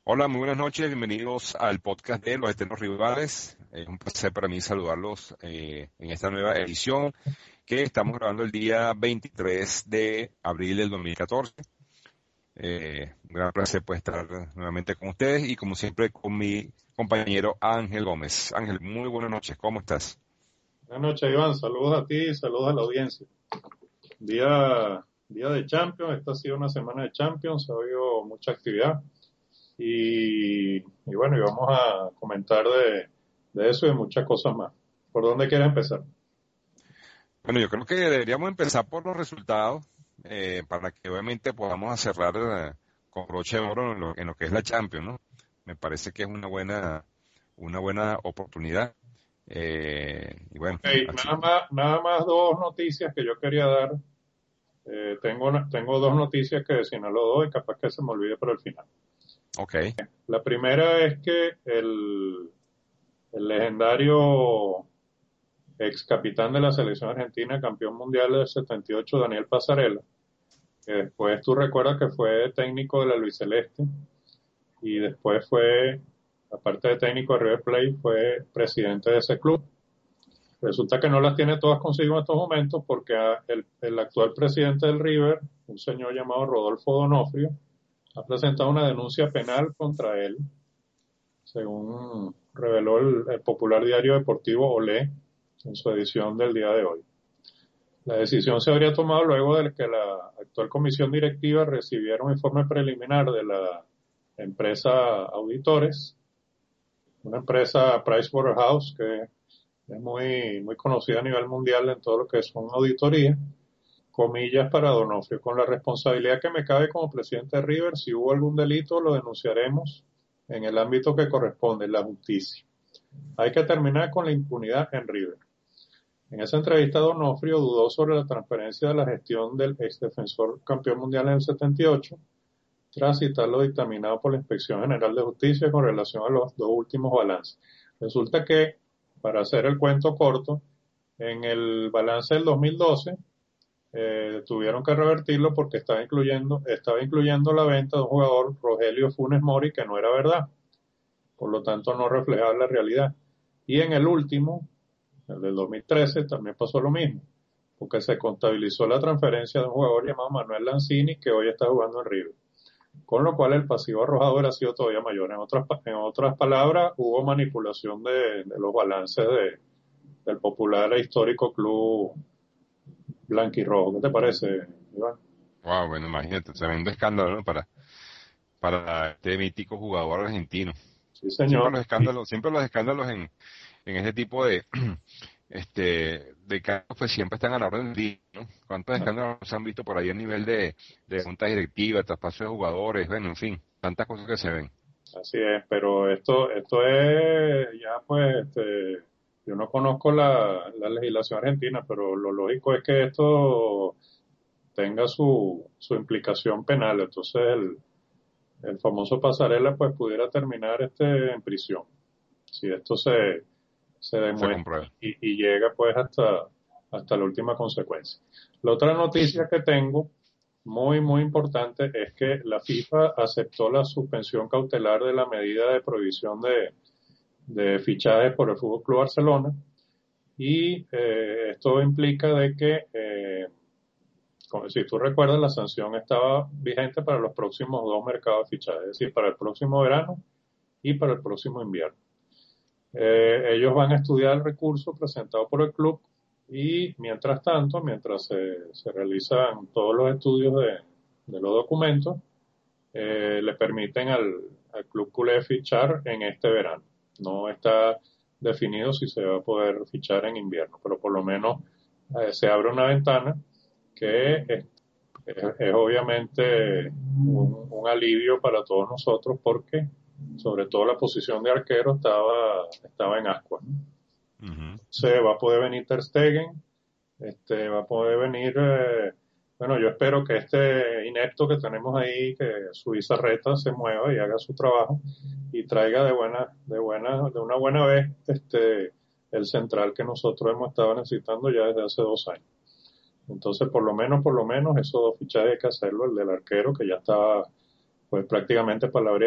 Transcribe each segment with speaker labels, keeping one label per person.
Speaker 1: Hola, muy buenas noches, bienvenidos al podcast de Los Eternos Rivales. Es un placer para mí saludarlos en esta nueva edición que estamos grabando el día 23 de abril del 2014. Un gran placer pues estar nuevamente con ustedes y como siempre con mi compañero Ángel Gómez. Ángel, muy buenas noches, ¿cómo estás?
Speaker 2: Buenas noches, Iván. Saludos a ti y saludos a la audiencia. Día de Champions. Esta ha sido una semana de Champions. Ha habido mucha actividad. Y bueno, y vamos a comentar de eso y de muchas cosas más. ¿Por dónde quieres empezar?
Speaker 1: Bueno, yo creo que deberíamos empezar por los resultados para que obviamente podamos cerrar con broche de oro en lo que es la Champions, ¿no? Me parece que es una buena oportunidad. Y bueno,
Speaker 2: Hey,
Speaker 1: así.
Speaker 2: nada más dos noticias que yo quería dar. Tengo dos noticias que si no lo doy, capaz que se me olvide por el final.
Speaker 1: Ok,
Speaker 2: La primera es que el legendario ex capitán de la selección argentina, campeón mundial del 78, Daniel Passarella, que después tú recuerdas que fue técnico de la Luis Celeste y después fue, aparte de técnico de River Plate, fue presidente de ese club. Resulta que no las tiene todas consigo en estos momentos porque el actual presidente del River, un señor llamado Rodolfo Donofrio, ha presentado una denuncia penal contra él, según reveló el popular diario deportivo Olé en su edición del día de hoy. La decisión se habría tomado luego de que la actual comisión directiva recibiera un informe preliminar de la empresa Auditores, una empresa Pricewaterhouse que es muy conocida a nivel mundial en todo lo que son auditorías, comillas para Donofrio. Con la responsabilidad que me cabe como presidente de River, si hubo algún delito lo denunciaremos en el ámbito que corresponde, la justicia. Hay que terminar con la impunidad en River. En esa entrevista, Donofrio dudó sobre la transparencia de la gestión del ex defensor campeón mundial en el 78, tras citar lo dictaminado por la Inspección General de Justicia con relación a los dos últimos balances. Resulta que, para hacer el cuento corto, en el balance del 2012 tuvieron que revertirlo porque estaba incluyendo la venta de un jugador, Rogelio Funes Mori, que no era verdad. Por lo tanto, no reflejaba la realidad. Y en el último, el del 2013, también pasó lo mismo, porque se contabilizó la transferencia de un jugador llamado Manuel Lanzini, que hoy está jugando en River. Con lo cual el pasivo arrojado ha sido todavía mayor. En otras palabras, hubo manipulación de los balances del popular e histórico club blanquirrojo. ¿Qué te parece, Iván?
Speaker 1: wow, bueno, imagínate, tremendo escándalo, ¿no? Para este mítico jugador argentino.
Speaker 2: Sí, señor.
Speaker 1: Siempre los escándalos en este tipo de, de casos, pues siempre están a la orden del día, ¿no? ¿Cuántos escándalos se han visto por ahí a nivel de junta directiva, traspaso de jugadores, bueno, en fin, tantas cosas que se ven?
Speaker 2: Así es, pero esto es ya pues, yo no conozco la legislación argentina, pero lo lógico es que esto tenga su implicación penal. Entonces el famoso Pasarela pues pudiera terminar en prisión. Si esto se
Speaker 1: Se
Speaker 2: demuestra
Speaker 1: comprueba.
Speaker 2: y llega pues hasta la última consecuencia. La otra noticia que tengo, muy importante, es que la FIFA aceptó la suspensión cautelar de la medida de prohibición de fichajes por el Fútbol Club Barcelona y esto implica de que, como si tú recuerdas, la sanción estaba vigente para los próximos dos mercados de fichajes, es decir, para el próximo verano y para el próximo invierno. Ellos van a estudiar el recurso presentado por el club y mientras tanto, mientras se realizan todos los estudios de los documentos, le permiten al club culé fichar en este verano. No está definido si se va a poder fichar en invierno, pero por lo menos se abre una ventana que es obviamente un alivio para todos nosotros porque sobre todo la posición de arquero estaba en ascuas, ¿no?
Speaker 1: Ujú.
Speaker 2: Se va a poder venir Ter Stegen, va a poder venir, bueno, yo espero que este inepto que tenemos ahí, que su Reta se mueva y haga su trabajo y traiga de una buena vez, el central que nosotros hemos estado necesitando ya desde hace 2 años. Entonces, por lo menos, esos dos fichajes hay que hacerlo, el del arquero, que ya está pues prácticamente palabreado,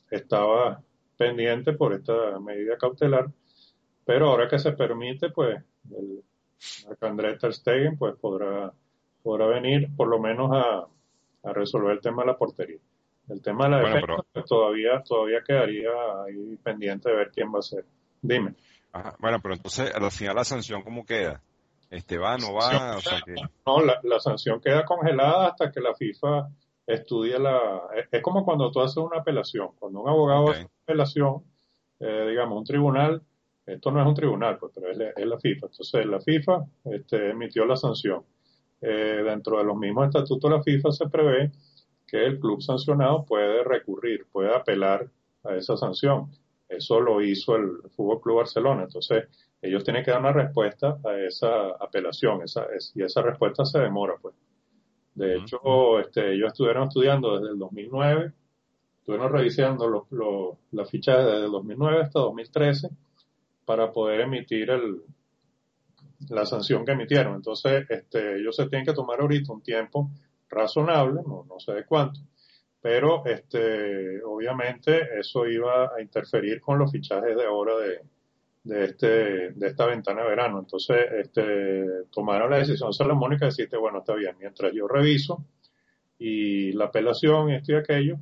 Speaker 2: estaba pendiente por esta medida cautelar, pero ahora que se permite, pues el Marc-André Ter Stegen pues podrá venir por lo menos a resolver el tema de la portería. El tema de la
Speaker 1: Bueno,
Speaker 2: defensa pues todavía quedaría ahí pendiente de ver quién va a ser. Dime.
Speaker 1: bueno, pero entonces al final la sanción, ¿cómo queda? ¿Va, no va? O sea que,
Speaker 2: No, la sanción queda congelada hasta que la FIFA estudie Es como cuando tú haces una apelación. Cuando un abogado hace
Speaker 1: ok.
Speaker 2: una apelación, digamos, un tribunal, esto no es un tribunal, pues, pero es la FIFA. Entonces, la FIFA emitió la sanción. Dentro de los mismos estatutos de la FIFA se prevé que el club sancionado puede recurrir, puede apelar a esa sanción. Eso lo hizo el Fútbol Club Barcelona. Entonces, ellos tienen que dar una respuesta a esa apelación, y esa respuesta se demora, pues. De
Speaker 1: Ujú.
Speaker 2: hecho, ellos estuvieron estudiando desde el 2009, estuvieron revisando la ficha desde el 2009 hasta 2013 para poder emitir la sanción que emitieron. Entonces, ellos se tienen que tomar ahorita un tiempo razonable, no sé de cuánto, pero obviamente eso iba a interferir con los fichajes de ahora de esta ventana de verano. Entonces, tomaron la decisión salomónica de decirte, bueno, está bien, mientras yo reviso y la apelación y esto y aquello,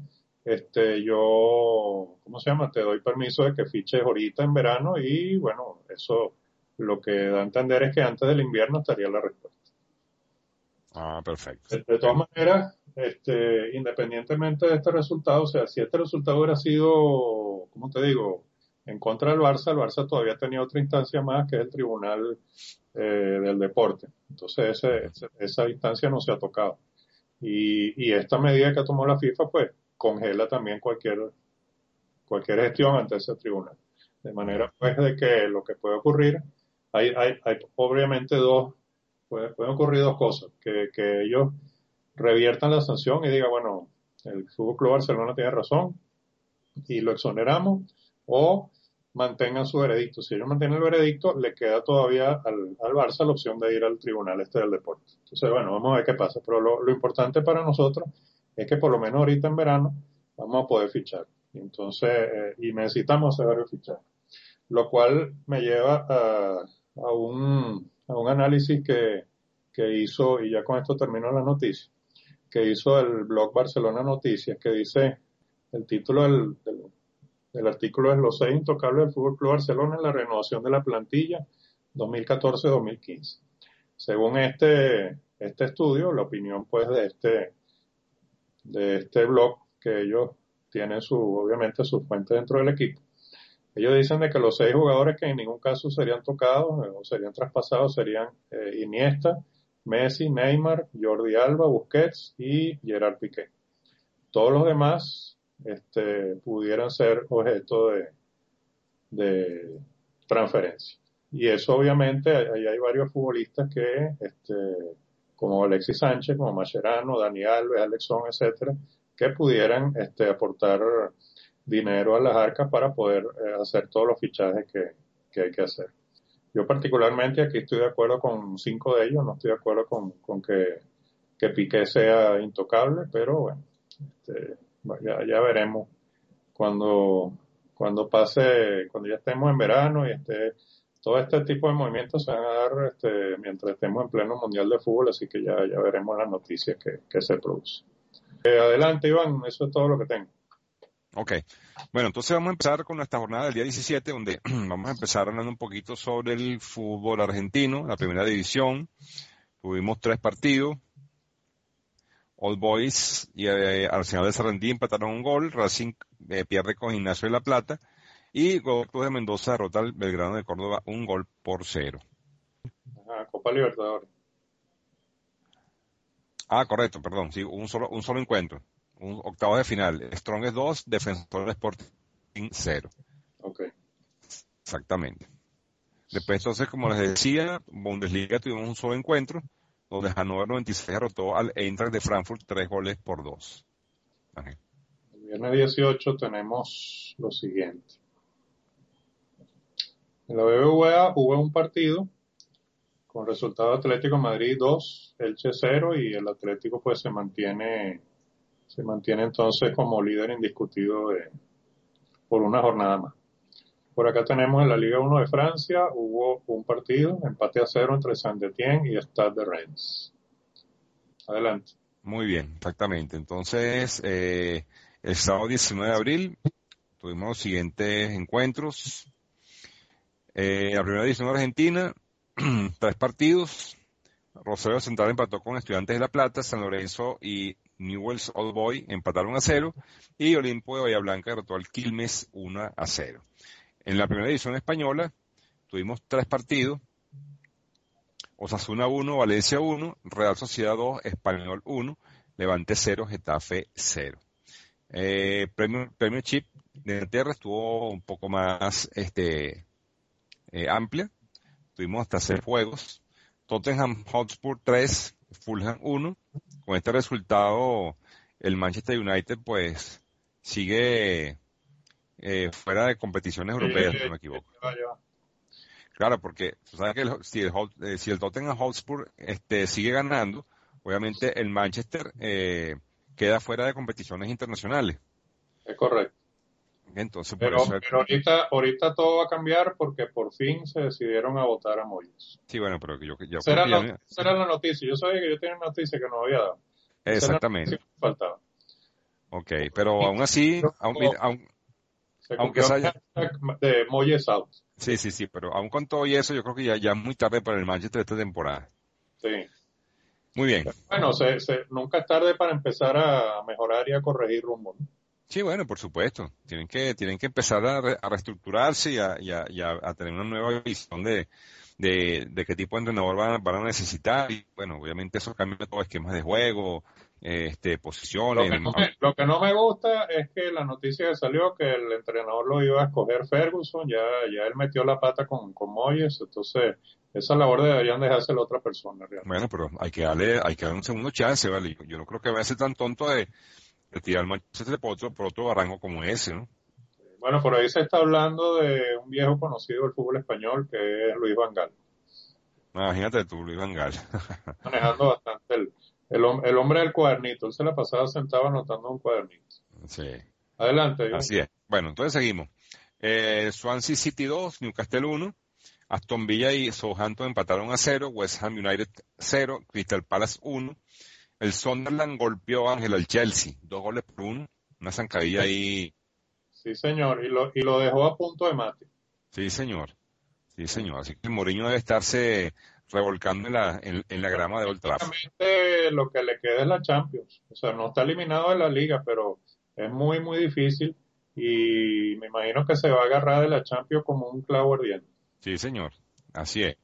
Speaker 2: yo, ¿cómo se llama? Te doy permiso de que fiches ahorita en verano y bueno, eso lo que da a entender es que antes del invierno estaría la respuesta.
Speaker 1: Perfecto.
Speaker 2: De todas
Speaker 1: Bueno,
Speaker 2: maneras, independientemente de este resultado, o sea, si este resultado hubiera sido, ¿cómo te digo?, en contra del Barça, el Barça todavía tenía otra instancia más, que es el Tribunal del Deporte. Entonces,
Speaker 1: ujú.
Speaker 2: esa instancia no se ha tocado. Y esta medida que tomó la FIFA, pues, congela también cualquier gestión ante ese tribunal. De manera, pues, de que lo que puede ocurrir, hay obviamente pueden ocurrir dos cosas, que ellos reviertan la sanción y digan, bueno, el Fútbol Club Barcelona tiene razón y lo exoneramos, o mantengan su veredicto. Si ellos mantienen el veredicto, le queda todavía al Barça la opción de ir al tribunal del deporte. Entonces, bueno, vamos a ver qué pasa. Pero lo importante para nosotros es que por lo menos ahorita en verano vamos a poder fichar. Entonces, y necesitamos hacer varios fichajes. Lo cual me lleva a un análisis que hizo, y ya con esto termino la noticia, que hizo el blog Barcelona Noticias, que dice, el título del artículo es Los 6 intocables del Fútbol Club Barcelona en la renovación de la plantilla 2014-2015. Según este estudio, la opinión pues de este blog, que ellos tienen obviamente su fuente dentro del equipo, ellos dicen de que los 6 jugadores que en ningún caso serían tocados o serían traspasados serían Iniesta, Messi, Neymar, Jordi Alba, Busquets y Gerard Piqué. Todos los demás pudieran ser objeto de transferencia. Y eso obviamente, ahí hay varios futbolistas que, como Alexis Sánchez, como Mascherano, Dani Alves, Alexson, etcétera, que pudieran aportar dinero a las arcas para poder hacer todos los fichajes que hay que hacer. Yo particularmente aquí estoy de acuerdo con 5 de ellos, no estoy de acuerdo con que Piqué sea intocable, pero bueno, ya veremos cuando, cuando ya estemos en verano y todo este tipo de movimientos se van a dar mientras estemos en pleno mundial de fútbol, así que ya veremos las noticias que se producen. Adelante, Iván, eso es todo lo que tengo.
Speaker 1: Ok. Bueno, entonces vamos a empezar con nuestra jornada del día 17, donde vamos a empezar hablando un poquito sobre el fútbol argentino, la primera división. Tuvimos 3 partidos. All Boys y Arsenal de Sarandí empataron un gol. Racing pierde con Ignacio de la Plata. Y Godoy de Mendoza derrota al Belgrano de Córdoba 1-0.
Speaker 2: Copa Libertadores.
Speaker 1: Correcto, perdón. Sí, un solo encuentro. Un octavo de final. Strongest 2, Defensor Sporting 0.
Speaker 2: Ok.
Speaker 1: Exactamente. Después, entonces, como les decía, Bundesliga tuvimos un solo encuentro, donde Hannover 96 derrotó al Eintracht de Frankfurt 3-2. Ángel.
Speaker 2: El viernes 18 tenemos lo siguiente. En la BBVA hubo un partido con resultado Atlético Madrid 2, Elche 0, y el Atlético pues se mantiene entonces como líder indiscutido por una jornada más. Por acá tenemos en la Liga 1 de Francia, hubo un partido, empate a 0 entre Saint-Étienne y Stade de Reims. Adelante.
Speaker 1: Muy bien, exactamente. Entonces, el sábado 19 de abril tuvimos los siguientes encuentros. La primera división argentina, 3 partidos. Rosario Central empató con Estudiantes de La Plata, San Lorenzo y Newell's Old Boys empataron a 0 y Olimpo de Bahía Blanca derrotó al Quilmes 1-0. En la primera división española tuvimos 3 partidos: Osasuna 1, Valencia 1, Real Sociedad 2, Español 1, Levante 0, Getafe 0. Premio Chip de Inglaterra estuvo un poco más amplia. Tuvimos hasta 6 juegos. Tottenham Hotspur 3, Fulham 1. Con este resultado, el Manchester United pues sigue fuera de competiciones europeas, si no me equivoco. Claro, porque tú sabes que si el Tottenham Hotspur sigue ganando, obviamente el Manchester queda fuera de competiciones internacionales.
Speaker 2: Es correcto.
Speaker 1: Entonces, por
Speaker 2: Pero
Speaker 1: eso...
Speaker 2: ahorita todo va a cambiar porque por fin se decidieron a votar a Moyes.
Speaker 1: Sí, bueno, pero yo
Speaker 2: Esa
Speaker 1: creo
Speaker 2: era,
Speaker 1: que
Speaker 2: la, esa era la noticia. Yo sabía que yo tenía una noticia que no había dado. Esa era la noticia
Speaker 1: Exactamente.
Speaker 2: que me faltaba.
Speaker 1: Ok, pero aún así,
Speaker 2: Se
Speaker 1: aunque
Speaker 2: cumplió
Speaker 1: se
Speaker 2: el
Speaker 1: haya...
Speaker 2: hashtag de Moyes out.
Speaker 1: Sí, pero aún con todo y eso, yo creo que ya es muy tarde para el Manchester esta temporada.
Speaker 2: Sí.
Speaker 1: Muy bien.
Speaker 2: Bueno, nunca es tarde para empezar a mejorar y a corregir rumbo, ¿no?
Speaker 1: Sí, bueno, por supuesto. Tienen que empezar a reestructurarse y a tener una nueva visión de qué tipo de entrenador van a necesitar. Y bueno, obviamente eso cambia todo, esquemas de juego,
Speaker 2: Lo
Speaker 1: posiciones.
Speaker 2: que lo que no me gusta es que la noticia que salió que el entrenador lo iba a escoger Ferguson, ya él metió la pata con Moyes, entonces esa labor deberían dejársela a otra persona realmente.
Speaker 1: Bueno, pero hay que darle un segundo chance, ¿vale? Yo no creo que vaya a ser tan tonto de tirar el Manchester por otro barranco como ese, ¿no?
Speaker 2: Bueno, por ahí se está hablando de un viejo conocido del fútbol español que es Luis Van Gaal,
Speaker 1: Imagínate tú, Luis Van Gaal.
Speaker 2: manejando bastante el hombre del cuadernito, él se la pasaba sentado anotando un cuadernito.
Speaker 1: Sí,
Speaker 2: Adelante, John.
Speaker 1: así es. Bueno, entonces seguimos. Swansea City 2, Newcastle 1, Aston Villa y Southampton empataron a 0, West Ham United 0, Crystal Palace 1, el Sunderland golpeó a Ángel al Chelsea, 2 goles por 1, una zancadilla ahí.
Speaker 2: Sí, señor, y lo dejó a punto de mate.
Speaker 1: Sí, señor. Sí, señor. Así que el Mourinho debe estarse revolcando en la grama de Old Trafford.
Speaker 2: Prácticamente lo que le queda es la Champions. O sea, no está eliminado de la liga, pero es muy, muy difícil y me imagino que se va a agarrar de la Champions como un clavo ardiente.
Speaker 1: Sí, señor. Así es.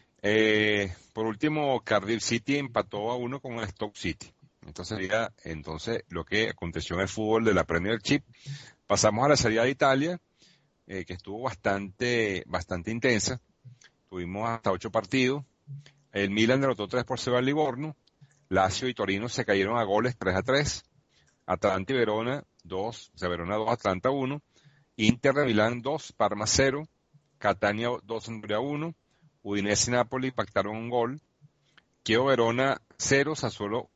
Speaker 1: Por último, Cardiff City empató a 1 con el Stoke City. Entonces sería lo que aconteció en el fútbol de la Premiership. Pasamos a la Serie A de Italia, que estuvo bastante intensa. Tuvimos hasta 8 partidos. El Milan derrotó 3-0 al Livorno. Lazio y Torino se cayeron a goles 3-3. Atalanta y Verona 2, o sea, Verona 2, Atalanta 1. Inter de Milán 2, Parma 0. Catania 2, Sampdoria 1. Udinese y Napoli pactaron un gol. Chievo Verona 0, Sassuolo,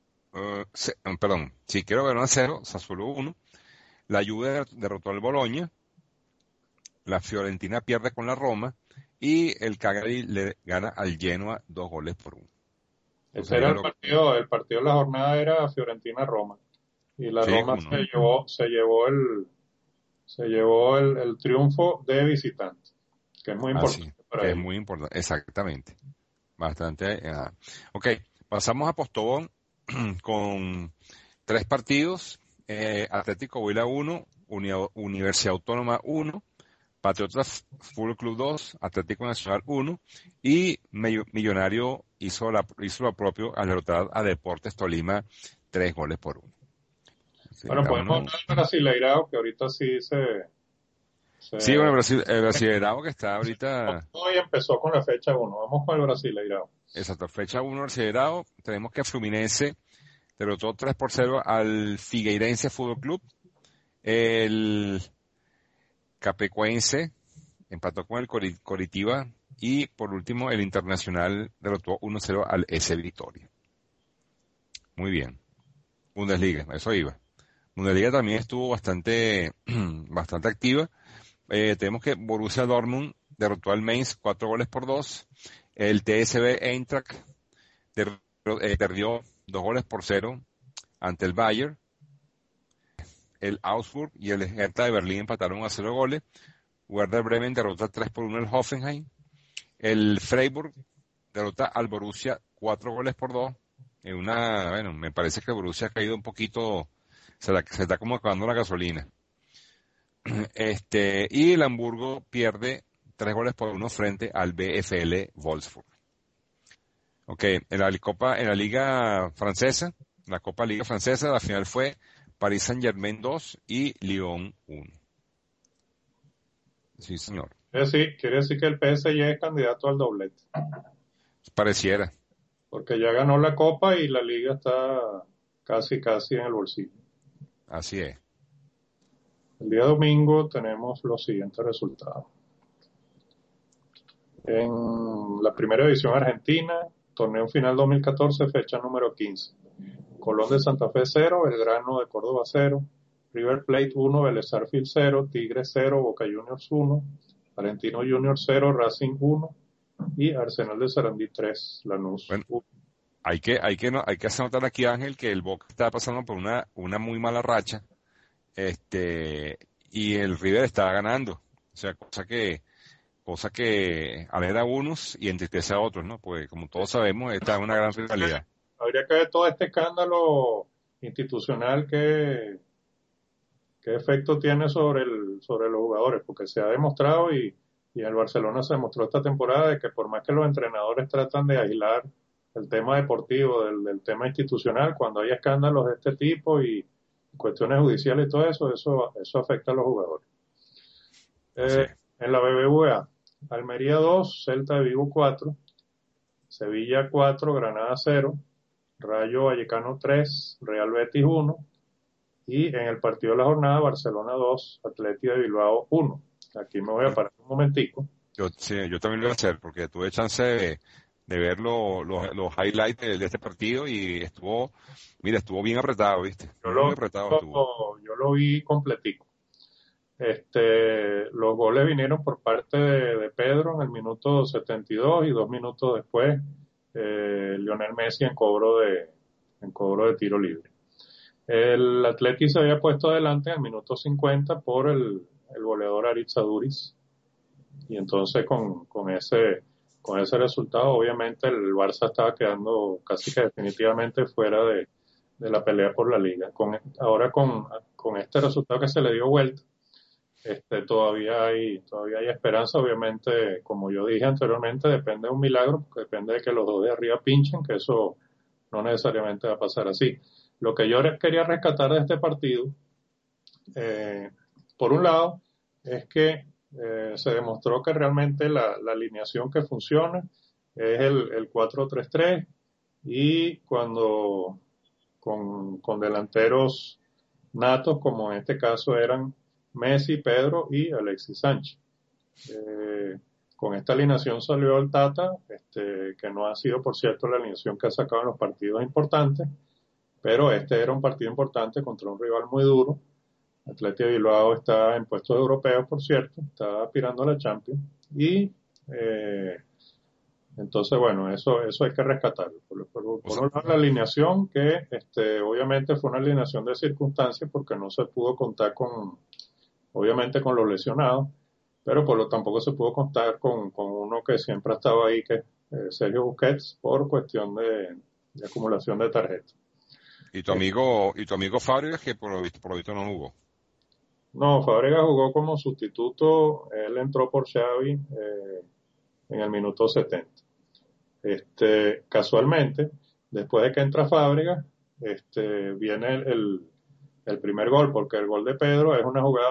Speaker 1: Chievo Verona 0, Sassuolo 1. La Juve derrotó al Bologna. La Fiorentina pierde con la Roma. Y el Cagliari le gana al Genoa 2 goles por 1.
Speaker 2: Ese era el partido de la jornada era Fiorentina-Roma. Y la
Speaker 1: Sí,
Speaker 2: Roma
Speaker 1: cómo no.
Speaker 2: se llevó el triunfo de visitante, que es muy
Speaker 1: Así,
Speaker 2: importante para
Speaker 1: que es
Speaker 2: ellos.
Speaker 1: muy importante, exactamente. Bastante. Ok, pasamos a Postobón con 3 partidos. Atlético Huila 1, Universidad Autónoma 1, Patriotas Fútbol Club 2, Atlético Nacional 1 y Millonario hizo lo propio al derrotar a Deportes Tolima 3 goles por 1. Sí,
Speaker 2: Bueno, podemos hablar del Brasileirao, que ahorita sí
Speaker 1: Sí, bueno,
Speaker 2: se
Speaker 1: El Brasileirao que está ahorita,
Speaker 2: hoy empezó con la fecha 1. Vamos con el Brasileirao.
Speaker 1: exacto, fecha 1 Brasileirao. Tenemos que Fluminense derrotó 3-0 al Figueirense Fútbol Club. El Capecoense empató con el Coritiba. Y por último, el Internacional derrotó 1-0 al S Victoria. Muy bien. Bundesliga, eso iba. Bundesliga también estuvo bastante, bastante activa. Tenemos que Borussia Dortmund derrotó al Mainz 4-2. El TSV Eintracht perdió 2-0 ante el Bayern. El Augsburg y el Hertha de Berlín empataron a 0 goles. Werder Bremen derrota 3-1 al Hoffenheim. El Freiburg derrota al Borussia 4-2. Bueno, me parece que el Borussia ha caído un poquito, se está como acabando la gasolina. Y el Hamburgo pierde 3-1 frente al VfL Wolfsburg. Ok, en la Liga Francesa, la Copa Liga Francesa, la final fue Paris Saint-Germain 2 y Lyon 1. Sí, señor.
Speaker 2: Quiere decir que el PSG es candidato al doblete,
Speaker 1: Pareciera,
Speaker 2: porque ya ganó la Copa y la Liga está casi en el bolsillo.
Speaker 1: así es.
Speaker 2: El día domingo tenemos los siguientes resultados. En la primera división argentina, torneo final 2014, fecha número 15. Colón de Santa Fe 0, Belgrano de Córdoba 0, River Plate 1, Vélez Sarsfield 0, Tigres 0, Boca Juniors 1, Argentino Juniors 0, Racing 1 y Arsenal de Sarandí 3, Lanús
Speaker 1: Bueno,
Speaker 2: 1.
Speaker 1: hay que hacer notar aquí, Ángel, que el Boca está pasando por una muy mala racha, y el River está ganando. O sea, cosa que alegra a unos y entristece a otros, ¿no? Pues como todos sabemos, esta es una gran rivalidad.
Speaker 2: Habría que ver todo este escándalo institucional qué efecto tiene sobre los jugadores, porque se ha demostrado y en el Barcelona se demostró esta temporada de que por más que los entrenadores tratan de aislar el tema deportivo del tema institucional, cuando hay escándalos de este tipo y cuestiones judiciales y todo eso afecta a los jugadores.
Speaker 1: Así es.
Speaker 2: En la BBVA, Almería 2, Celta de Vigo 4, Sevilla 4, Granada 0, Rayo Vallecano 3, Real Betis 1, y en el partido de la jornada, Barcelona 2, Atleti de Bilbao 1. Aquí me voy a
Speaker 1: Bueno,
Speaker 2: parar un momentico.
Speaker 1: yo también lo voy a hacer porque tuve chance de ver los highlights de este partido y estuvo bien apretado, ¿viste?
Speaker 2: Yo
Speaker 1: Muy
Speaker 2: lo,
Speaker 1: apretado estuvo.
Speaker 2: yo lo vi completico. Los goles vinieron por parte de Pedro en el minuto 72 y 2 minutos después Lionel Messi en cobro de tiro libre. El Atleti se había puesto adelante en el minuto 50 por el goleador Aritz Aduriz. Y entonces con ese resultado, obviamente el Barça estaba quedando casi que definitivamente fuera de la pelea por la liga. Ahora con este resultado que se le dio vuelta, todavía hay esperanza. Obviamente, como yo dije anteriormente, depende de un milagro, porque depende de que los dos de arriba pinchen, que eso no necesariamente va a pasar así. Lo que yo quería rescatar de este partido, eh, por un lado, es que se demostró que realmente la alineación que funciona es el 4-3-3 y cuando con delanteros natos, como en este caso eran Messi, Pedro y Alexis Sánchez. Eh, con esta alineación salió el Tata, que no ha sido, por cierto, la alineación que ha sacado en los partidos importantes, pero este era un partido importante contra un rival muy duro. Atleti de Bilbao está en puestos europeos, por cierto, está aspirando a la Champions. Y entonces, bueno, eso hay que rescatarlo.
Speaker 1: O
Speaker 2: Por
Speaker 1: sea,
Speaker 2: un lado, la alineación, que obviamente fue una alineación de circunstancias porque no se pudo contar obviamente, con los lesionados, pero tampoco se pudo contar con uno que siempre ha estado ahí, que es Sergio Busquets, por cuestión de acumulación de tarjetas.
Speaker 1: y tu amigo Fábregas, que por lo visto no jugó.
Speaker 2: No, Fábregas jugó como sustituto, él entró por Xavi en el minuto 70. Casualmente, después de que entra Fábregas, viene el primer gol, porque el gol de Pedro es una jugada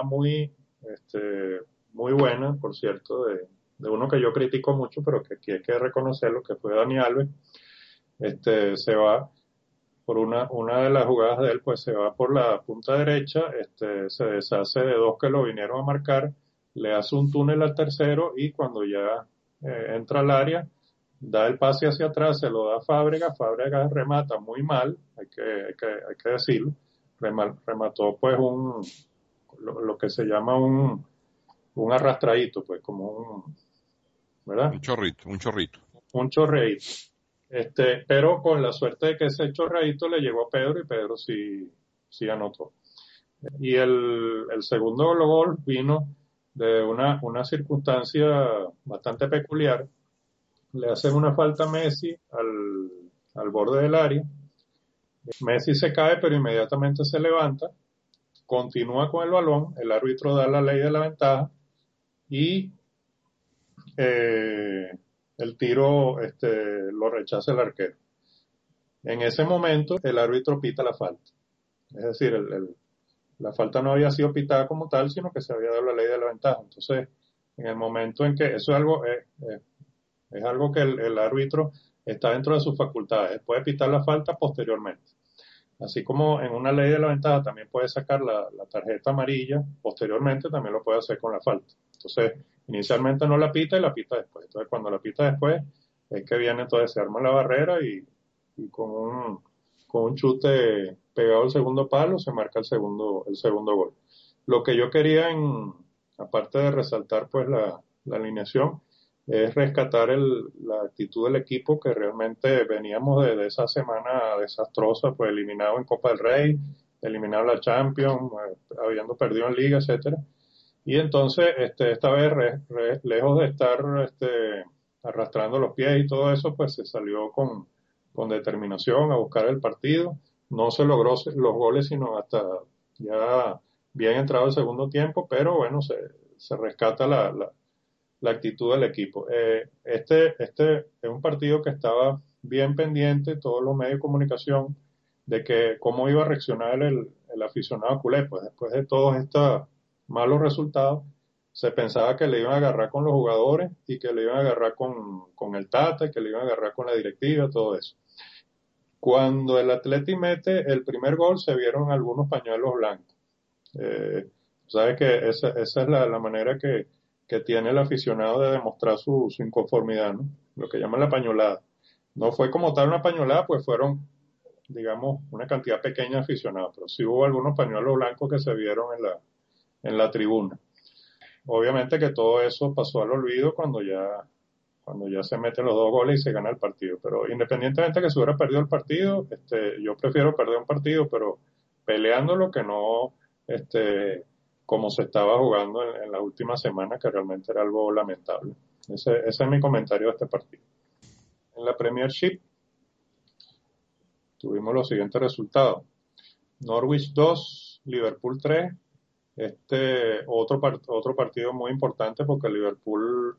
Speaker 2: muy buena, por cierto, de uno que yo critico mucho, pero que aquí hay que reconocerlo, que fue Dani Alves. Se va por una de las jugadas de él, pues se va por la punta derecha, se deshace de dos que lo vinieron a marcar, le hace un túnel al tercero y cuando ya entra al área, da el pase hacia atrás, se lo da a Fábregas remata muy mal, hay que decirlo, remató pues lo que se llama un arrastradito, pues como ¿verdad?
Speaker 1: Un chorrito.
Speaker 2: Un chorreíto. Pero con la suerte de que ese chorreíto le llegó a Pedro y Pedro sí anotó. Y el segundo gol vino de una circunstancia bastante peculiar. Le hacen una falta a Messi al borde del área. Messi se cae, pero inmediatamente se levanta, continúa con el balón, el árbitro da la ley de la ventaja y eh, el tiro lo rechaza el arquero. En ese momento el árbitro pita la falta. Es decir, la falta no había sido pitada como tal, sino que se había dado la ley de la ventaja. Entonces, en el momento en que eso es algo que el árbitro está dentro de sus facultades, puede pitar la falta posteriormente. Así como en una ley de la ventaja también puede sacar la tarjeta amarilla, posteriormente también lo puede hacer con la falta. Entonces, inicialmente no la pita y la pita después. Entonces, cuando la pita después, es que viene, entonces se arma la barrera y con un chute pegado al segundo palo se marca el segundo gol. Lo que yo quería, aparte de resaltar pues la alineación, es rescatar la actitud del equipo, que realmente veníamos de esa semana desastrosa, pues eliminado en Copa del Rey, eliminado en la Champions, habiendo perdido en Liga, etcétera. Y entonces, esta vez, lejos de estar arrastrando los pies y todo eso, pues se salió con determinación a buscar el partido. No se logró los goles, sino hasta ya bien entrado el segundo tiempo, pero bueno, se rescata la actitud del equipo. Este es un partido que estaba bien pendiente, todos los medios de comunicación, de que cómo iba a reaccionar el aficionado culé. Pues después de todos estos malos resultados, se pensaba que le iban a agarrar con los jugadores y que le iban a agarrar con el Tata, que le iban a agarrar con la directiva, todo eso. Cuando el Atleti mete el primer gol, se vieron algunos pañuelos blancos. Sabes que esa es la manera que tiene el aficionado de demostrar su inconformidad, ¿no? Lo que llaman la pañolada. No fue como tal una pañolada, pues fueron, digamos, una cantidad pequeña de aficionados, pero sí hubo algunos pañuelos blancos que se vieron en la tribuna. Obviamente que todo eso pasó al olvido cuando ya se meten los dos goles y se gana el partido. Pero independientemente de que se hubiera perdido el partido, yo prefiero perder un partido, pero peleándolo, que no como se estaba jugando en la última semana, que realmente era algo lamentable. Ese es mi comentario de este partido. En la Premiership tuvimos los siguientes resultados: Norwich 2, Liverpool 3. Otro partido muy importante, porque Liverpool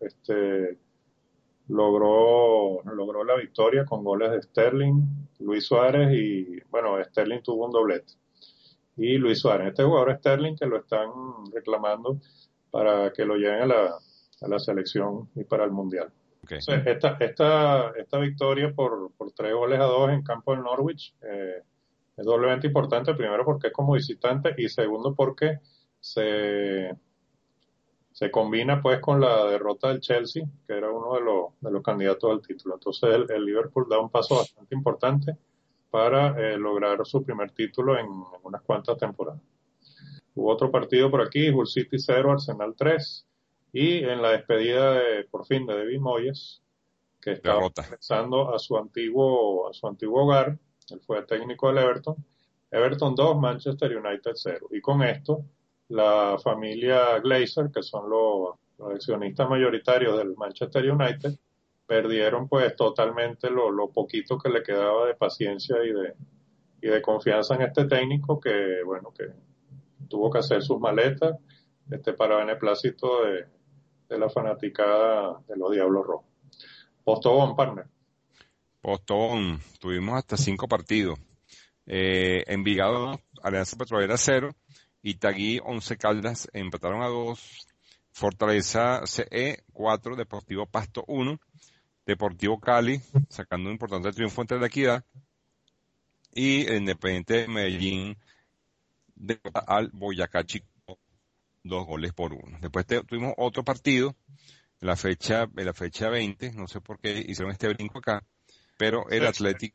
Speaker 2: logró la victoria con goles de Sterling, Luis Suárez, y bueno, Sterling tuvo un doblete. Y Luis Suárez, este jugador Sterling, que lo están reclamando para que lo lleven a la selección y para el Mundial.
Speaker 1: Okay.
Speaker 2: Entonces, esta victoria por 3-2 en campo del Norwich es doblemente importante. Primero porque es como visitante, y segundo porque se combina pues con la derrota del Chelsea, que era uno de los candidatos al título. Entonces el Liverpool da un paso bastante importante para lograr su primer título en unas cuantas temporadas. Hubo otro partido por aquí: Hull City 0, Arsenal 3, y en la despedida por fin de David Moyes, que estaba regresando a su antiguo hogar. Él fue técnico del Everton 2, Manchester United 0. Y con esto, la familia Glazer, que son los accionistas mayoritarios del Manchester United, perdieron pues totalmente lo poquito que le quedaba de paciencia y de confianza en este técnico, que bueno, que tuvo que hacer sus maletas para beneplácito de la fanaticada de los Diablos Rojos. Postobón, partner.
Speaker 1: Postobón, tuvimos hasta 5 partidos. Envigado, Alianza Petrolera 0, Itagüí, 11 Caldas empataron a 2, Fortaleza CE 4, Deportivo Pasto 1, Deportivo Cali sacando un importante triunfo entre la Equidad, y el Independiente de Medellín derrota al Boyacá Chico 2-1. Después tuvimos otro partido en la fecha 20, no sé por qué hicieron este brinco acá, pero el Atlético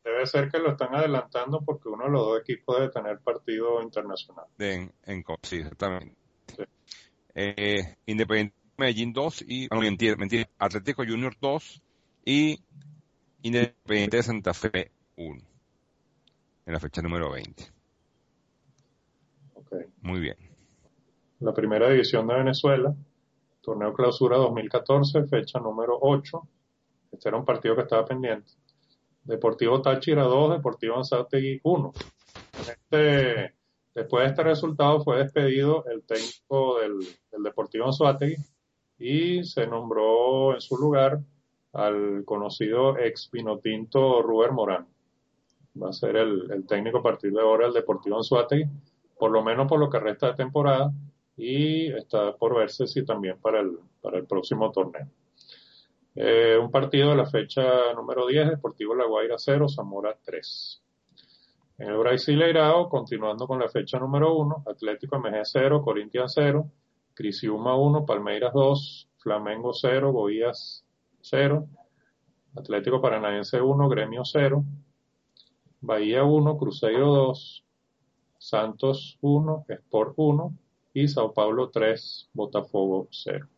Speaker 2: debe ser que lo están adelantando porque uno de los dos equipos debe tener partido internacional.
Speaker 1: Sí, exactamente.
Speaker 2: Sí.
Speaker 1: Independiente Medellín 2 y, no, mentira, Atlético Junior 2 y Independiente de Santa Fe 1 en la fecha número 20.
Speaker 2: Okay.
Speaker 1: Muy bien.
Speaker 2: La primera división de Venezuela, torneo clausura 2014, fecha número 8. Este era un partido que estaba pendiente. Deportivo Táchira 2, Deportivo Anzoátegui 1. Después de este resultado fue despedido el técnico del Deportivo Anzoátegui y se nombró en su lugar al conocido ex Pinotinto Ruber Morán. Va a ser el técnico a partir de ahora del Deportivo Anzoátegui, por lo menos por lo que resta de temporada, y está por verse si también para el próximo torneo. Un partido de la fecha número 10, Deportivo La Guaira 0, Zamora 3. En el Brasileirao, continuando con la fecha número 1, Atlético MG 0, Corinthians 0, Criciúma 1, Palmeiras 2, Flamengo 0, Goiás 0, Atlético Paranaense 1, Gremio 0, Bahía 1, Cruzeiro 2, Santos 1, Sport 1 y Sao Paulo 3, Botafogo 0.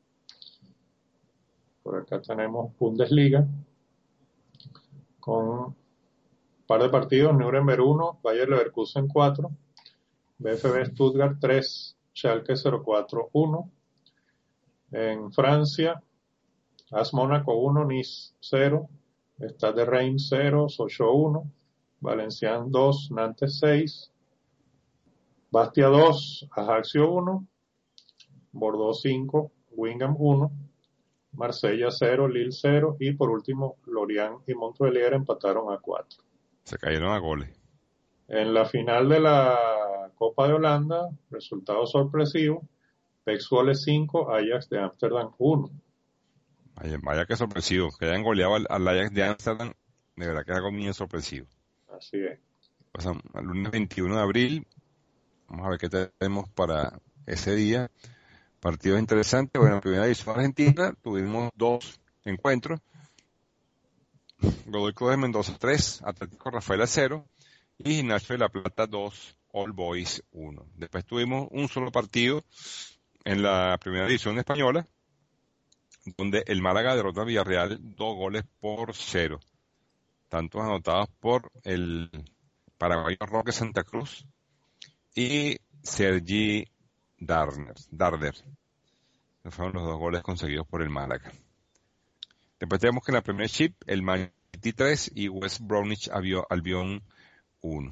Speaker 2: Por acá tenemos Bundesliga con un par de partidos: Nuremberg 1, Bayer Leverkusen 4, VfB Stuttgart 3, Schalke 04 1. En Francia, AS Mónaco 1, Nice 0, Stade de Reims 0, Sochaux 1, Valenciennes 2, Nantes 6, Bastia 2, Ajaccio 1, Bordeaux 5, Wingham 1, Marsella 0, Lille 0 y por último Lorient y Montpellier empataron a 4.
Speaker 1: Se cayeron a goles.
Speaker 2: En la final de la Copa de Holanda, resultado sorpresivo: PEC Zwolle 5, Ajax de Ámsterdam 1.
Speaker 1: Vaya que sorpresivo, que hayan goleado al Ajax de Ámsterdam, de verdad que es algo bien sorpresivo.
Speaker 2: Así es.
Speaker 1: Pasamos al lunes 21 de abril, vamos a ver qué tenemos para ese día. Partidos interesantes. Bueno, en primera división argentina tuvimos 2 encuentros. Godoy Cruz de Mendoza 3, Atlético Rafaela 0 y Gimnasio de la Plata 2, All Boys 1. Después tuvimos un solo partido en la primera división española, donde el Málaga derrotó a Villarreal 2-0. Tantos anotados por el paraguayo Roque Santa Cruz y Sergi Darder. Esos fueron los 2 goles conseguidos por el Málaga. Después tenemos que en la Premiership el Man City 3 y West Bromwich Albion 1.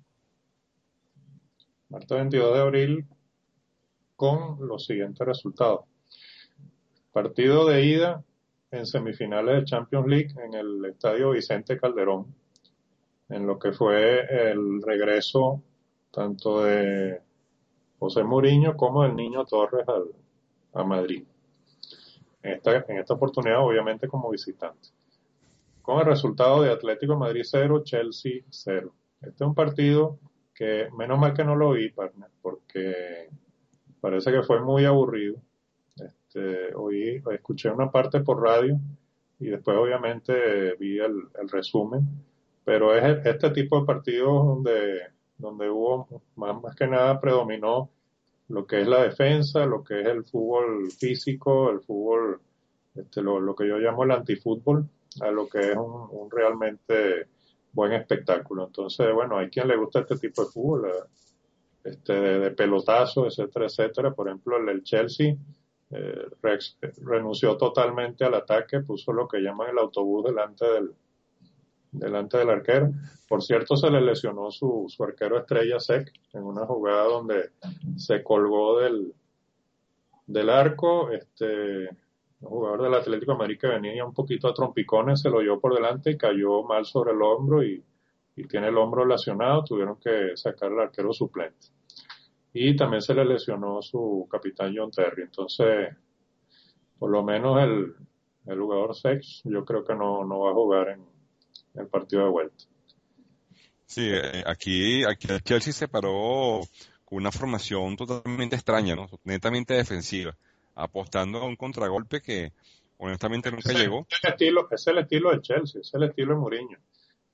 Speaker 2: Martes 22 de abril con los siguientes resultados. Partido de ida en semifinales de Champions League en el Estadio Vicente Calderón, en lo que fue el regreso tanto de José Mourinho como del Niño Torres a Madrid. En esta oportunidad, obviamente, como visitante. Con el resultado de Atlético de Madrid 0, Chelsea 0. Este es un partido que, menos mal que no lo vi, partner, porque parece que fue muy aburrido. Escuché una parte por radio y después obviamente vi el resumen, pero es este tipo de partidos donde hubo más que nada predominó lo que es la defensa, lo que es el fútbol físico, el fútbol, lo que yo llamo el antifútbol, a lo que es un realmente buen espectáculo. Entonces, bueno, hay quien le gusta este tipo de fútbol, de pelotazo, etcétera, etcétera. Por ejemplo, el Chelsea renunció totalmente al ataque, puso lo que llaman el autobús delante del arquero. Por cierto, se le lesionó su arquero estrella Sek en una jugada donde se colgó del arco. Un jugador del Atlético de Madrid que venía un poquito a trompicones se lo llevó por delante y cayó mal sobre el hombro y tiene el hombro lesionado. Tuvieron que sacar al arquero suplente. Y también se le lesionó su capitán John Terry. Entonces, por lo menos el jugador Sex, yo creo que no va a jugar en el partido de vuelta.
Speaker 1: Sí, aquí el Chelsea se paró con una formación totalmente extraña, ¿no? Netamente defensiva, apostando a un contragolpe que honestamente nunca llegó.
Speaker 2: Es el estilo del Chelsea, es el estilo de Mourinho.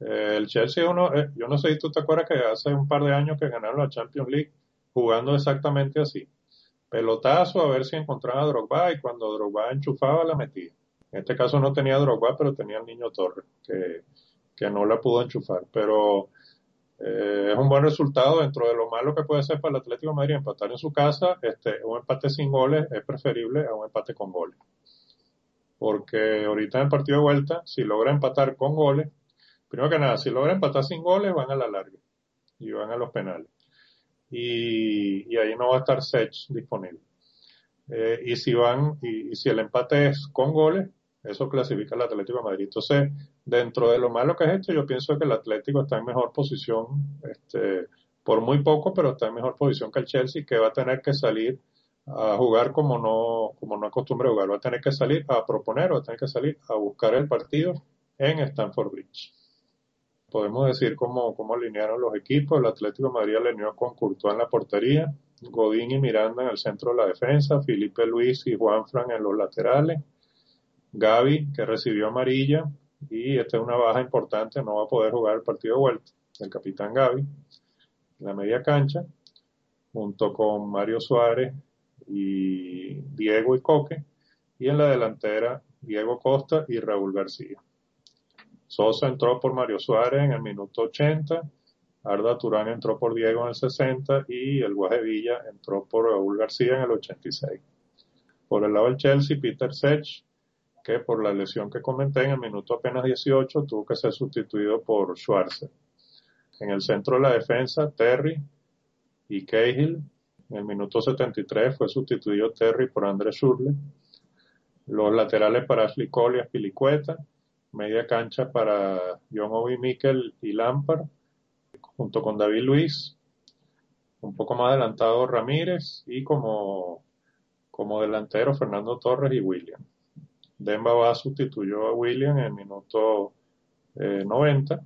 Speaker 2: El Chelsea, yo no sé si tú te acuerdas que hace un par de años que ganaron la Champions League jugando exactamente así. Pelotazo a ver si encontraba a Drogba y cuando Drogba enchufaba la metía. En este caso no tenía Drogba, pero tenía el Niño Torres, que no la pudo enchufar. Pero es un buen resultado dentro de lo malo que puede ser para el Atlético de Madrid empatar en su casa. Un empate sin goles es preferible a un empate con goles. Porque ahorita en el partido de vuelta, si logra empatar con goles, primero que nada, si logra empatar sin goles, van a la larga y van a los penales. Y ahí no va a estar Sech disponible. Y si el empate es con goles, eso clasifica al Atlético de Madrid. Entonces, dentro de lo malo que es esto, yo pienso que el Atlético está en mejor posición, por muy poco, pero está en mejor posición que el Chelsea, que va a tener que salir a jugar como no acostumbra jugar. Va a tener que salir a proponer, va a tener que salir a buscar el partido en Stamford Bridge. Podemos decir cómo alinearon los equipos. El Atlético de Madrid alineó con Courtois en la portería, Godín y Miranda en el centro de la defensa, Felipe Luis y Juanfran en los laterales, Gavi, que recibió amarilla, y esta es una baja importante, no va a poder jugar el partido de vuelta, el capitán Gavi, en la media cancha, junto con Mario Suárez y Diego y Coque, y en la delantera Diego Costa y Raúl García. Sosa entró por Mario Suárez en el minuto 80, Arda Turán entró por Diego en el 60 y el Guaje Villa entró por Raúl García en el 86. Por el lado del Chelsea, Peter Sech, que por la lesión que comenté en el minuto apenas 18 tuvo que ser sustituido por Schwarzer. En el centro de la defensa, Terry y Cahill. En el minuto 73 fue sustituido Terry por André Schürrle. Los laterales para Ashley Cole y Azpilicueta. Media cancha para John Obi Mikel y Lampard, junto con David Luiz. Un poco más adelantado Ramírez y como delantero Fernando Torres y William. Demba Ba sustituyó a William en el minuto 90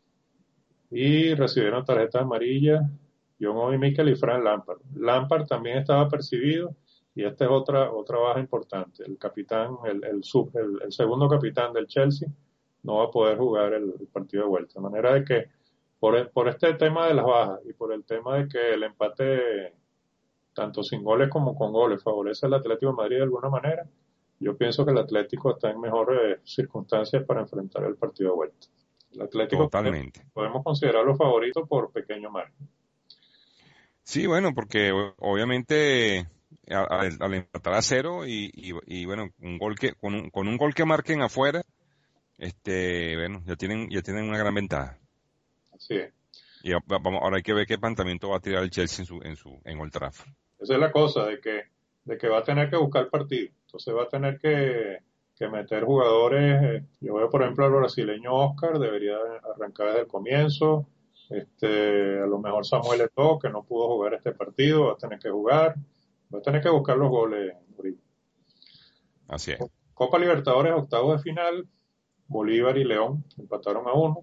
Speaker 2: y recibieron tarjetas amarillas John Obi Mikel y Frank Lampard. Lampard también estaba percibido y esta es otra baja importante. El capitán, el segundo capitán del Chelsea no va a poder jugar el partido de vuelta. De manera de que por este tema de las bajas y por el tema de que el empate tanto sin goles como con goles favorece al Atlético de Madrid de alguna manera, yo pienso que el Atlético está en mejores circunstancias para enfrentar el partido de vuelta. El Atlético
Speaker 1: Totalmente.
Speaker 2: podemos considerarlo favorito por pequeño margen.
Speaker 1: Sí, bueno, porque obviamente al empatar a cero y bueno, con un gol que marquen afuera, bueno, ya tienen una gran ventaja.
Speaker 2: Así es.
Speaker 1: Y ahora hay que ver qué planteamiento va a tirar el Chelsea en Old Trafford.
Speaker 2: Esa es la cosa, de que va a tener que buscar partido. Entonces va a tener que meter jugadores. Yo veo, por ejemplo, al brasileño Oscar, debería arrancar desde el comienzo. A lo mejor Samuel Eto'o, que no pudo jugar este partido, va a tener que jugar. Va a tener que buscar los goles.
Speaker 1: Así es.
Speaker 2: Copa Libertadores, octavos de final. Bolívar y León empataron a 1.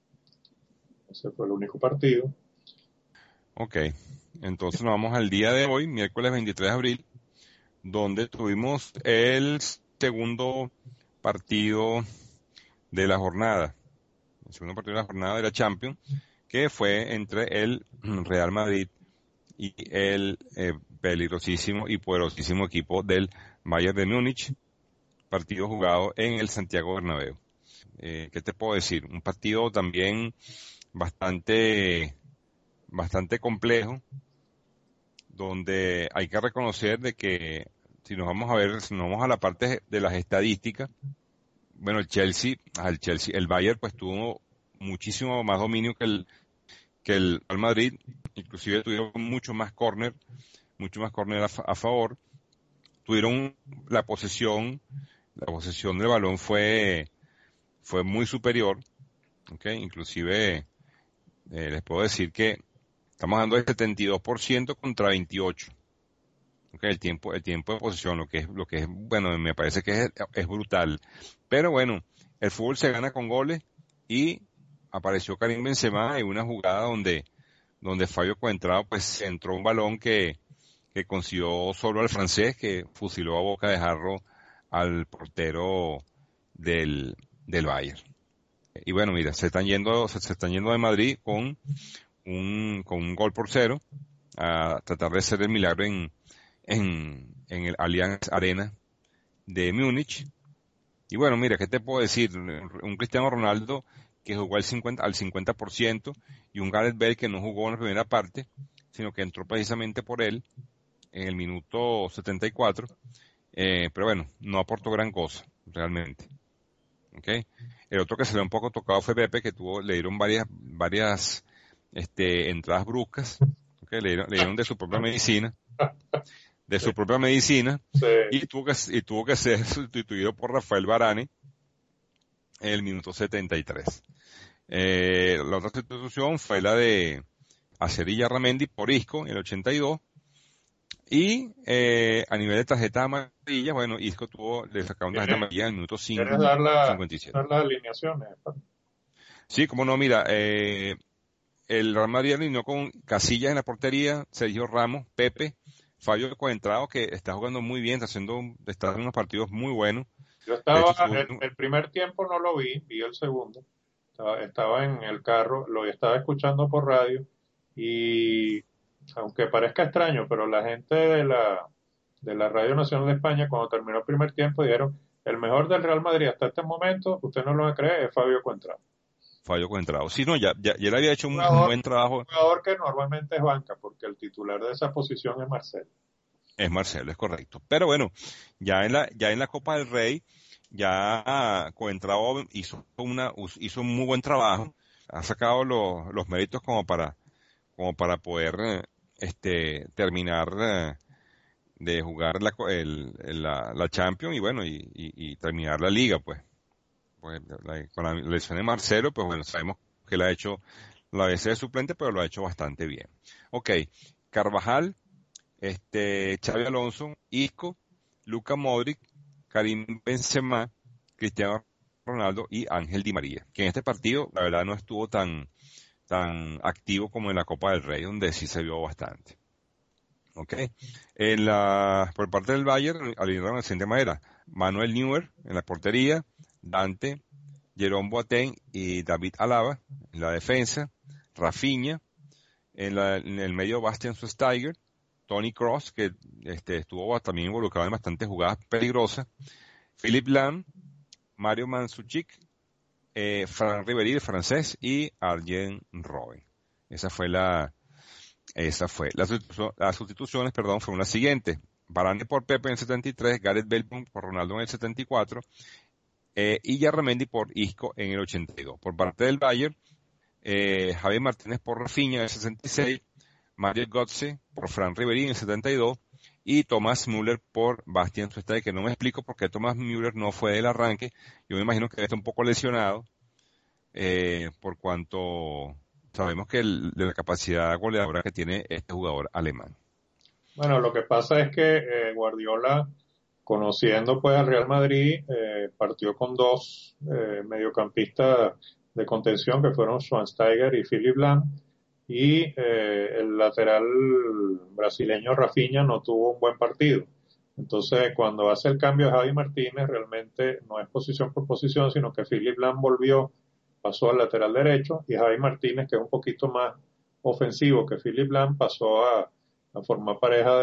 Speaker 2: Ese fue el único partido.
Speaker 1: Ok, entonces nos vamos al día de hoy, miércoles 23 de abril, donde tuvimos el segundo partido de la jornada. El segundo partido de la jornada de la Champions, que fue entre el Real Madrid y el peligrosísimo y poderosísimo equipo del Bayern de Múnich, partido jugado en el Santiago Bernabéu. ¿Qué te puedo decir? Un partido también bastante complejo, donde hay que reconocer de que si nos vamos a la parte de las estadísticas, bueno, el Bayern pues tuvo muchísimo más dominio que el Real Madrid, inclusive tuvieron mucho más córner a favor, tuvieron la posesión del balón fue muy superior, okay, inclusive les puedo decir que estamos hablando de 72% contra 28%. Okay, el tiempo de posesión, lo que es, bueno, me parece que es brutal. Pero bueno, el fútbol se gana con goles y apareció Karim Benzema en una jugada donde Fabio Coentrao pues entró un balón que consiguió solo al francés, que fusiló a boca de jarro al portero del Bayern. Y bueno, mira, se están yendo de Madrid con un gol por cero a tratar de hacer el milagro en el Allianz Arena de Múnich. Y bueno, mira, ¿qué te puedo decir? Un Cristiano Ronaldo que jugó al 50% y un Gareth Bale que no jugó en la primera parte, sino que entró precisamente por él en el minuto 74. Pero bueno, no aportó gran cosa, realmente. ¿Okay? El otro que se le un poco tocado fue Pepe, que le dieron varias entradas bruscas, ¿okay? Le dieron de
Speaker 2: Sí,
Speaker 1: su propia medicina,
Speaker 2: sí.
Speaker 1: y tuvo que ser sustituido por Rafael Varane en el minuto 73. La otra sustitución fue la de Aceri Ramendi por Isco en el 82. A nivel de tarjeta amarilla, bueno, Isco le sacaron tarjeta
Speaker 2: ¿Quieres,
Speaker 1: amarilla en el minuto
Speaker 2: quieres
Speaker 1: 57.
Speaker 2: dar las alineaciones?
Speaker 1: Sí, como no, mira, el Real Madrid alineó con Casillas en la portería, Sergio Ramos, Pepe, Fabio Coentrao, que está jugando muy bien, está haciendo unos partidos muy buenos.
Speaker 2: Yo
Speaker 1: De
Speaker 2: estaba,
Speaker 1: hecho, tuvo
Speaker 2: el primer tiempo no lo vi el segundo. Estaba en el carro, lo estaba escuchando por radio y aunque parezca extraño, pero la gente de la Radio Nacional de España, cuando terminó el primer tiempo, dijeron, el mejor del Real Madrid hasta este momento, usted no lo va a creer, es Fabio Contrao.
Speaker 1: Fabio Coentrao. Sí, no, ya él había hecho un
Speaker 2: Jugador,
Speaker 1: buen trabajo.
Speaker 2: jugador que normalmente es banca, porque el titular de esa posición es Marcelo.
Speaker 1: Es Marcelo, es correcto. Pero bueno, ya en la Copa del Rey, ya Coentrao hizo un muy buen trabajo. Ha sacado los méritos como para poder terminar de jugar la Champions y bueno, y terminar la liga, pues. Con la lesión de Marcelo, pues bueno, sabemos que la ha hecho la veces de suplente, pero lo ha hecho bastante bien. Ok, Carvajal, Xavi Alonso, Isco, Luka Modric, Karim Benzema, Cristiano Ronaldo y Ángel Di María, que en este partido la verdad no estuvo tan activo como en la Copa del Rey, donde sí se vio bastante. ¿Ok? Por parte del Bayern, alinearon de la siguiente manera: Manuel Neuer en la portería, Dante, Jerome Boateng y David Alaba en la defensa, Rafinha en el medio, Bastian Schweinsteiger, Toni Kroos, que estuvo también involucrado en bastantes jugadas peligrosas, Philipp Lahm, Mario Mandzukic, Fran Ribéry, el francés, y Arjen Robben. Esa fue la Las sustituciones, perdón, fueron las siguientes: Varane por Pepe en el 73, Gareth Bale por Ronaldo en el 74, y Yarramendi por Isco en el 82. Por parte del Bayern, Javier Martínez por Rafinha en el 66, Mario Götze por Fran Ribéry en el 72 y Thomas Müller por Bastian Schweinsteiger, que no me explico por qué Thomas Müller no fue del arranque. Yo me imagino que está un poco lesionado, por cuanto sabemos de la capacidad goleadora que tiene este jugador alemán.
Speaker 2: Bueno, lo que pasa es que Guardiola, conociendo pues al Real Madrid, partió con dos mediocampistas de contención que fueron Schweinsteiger y Philipp Lahm, y el lateral brasileño Rafinha no tuvo un buen partido. Entonces, cuando hace el cambio a Javi Martínez, realmente no es posición por posición, sino que Philipp Lahm pasó al lateral derecho, y Javi Martínez, que es un poquito más ofensivo que Philipp Lahm, pasó a formar pareja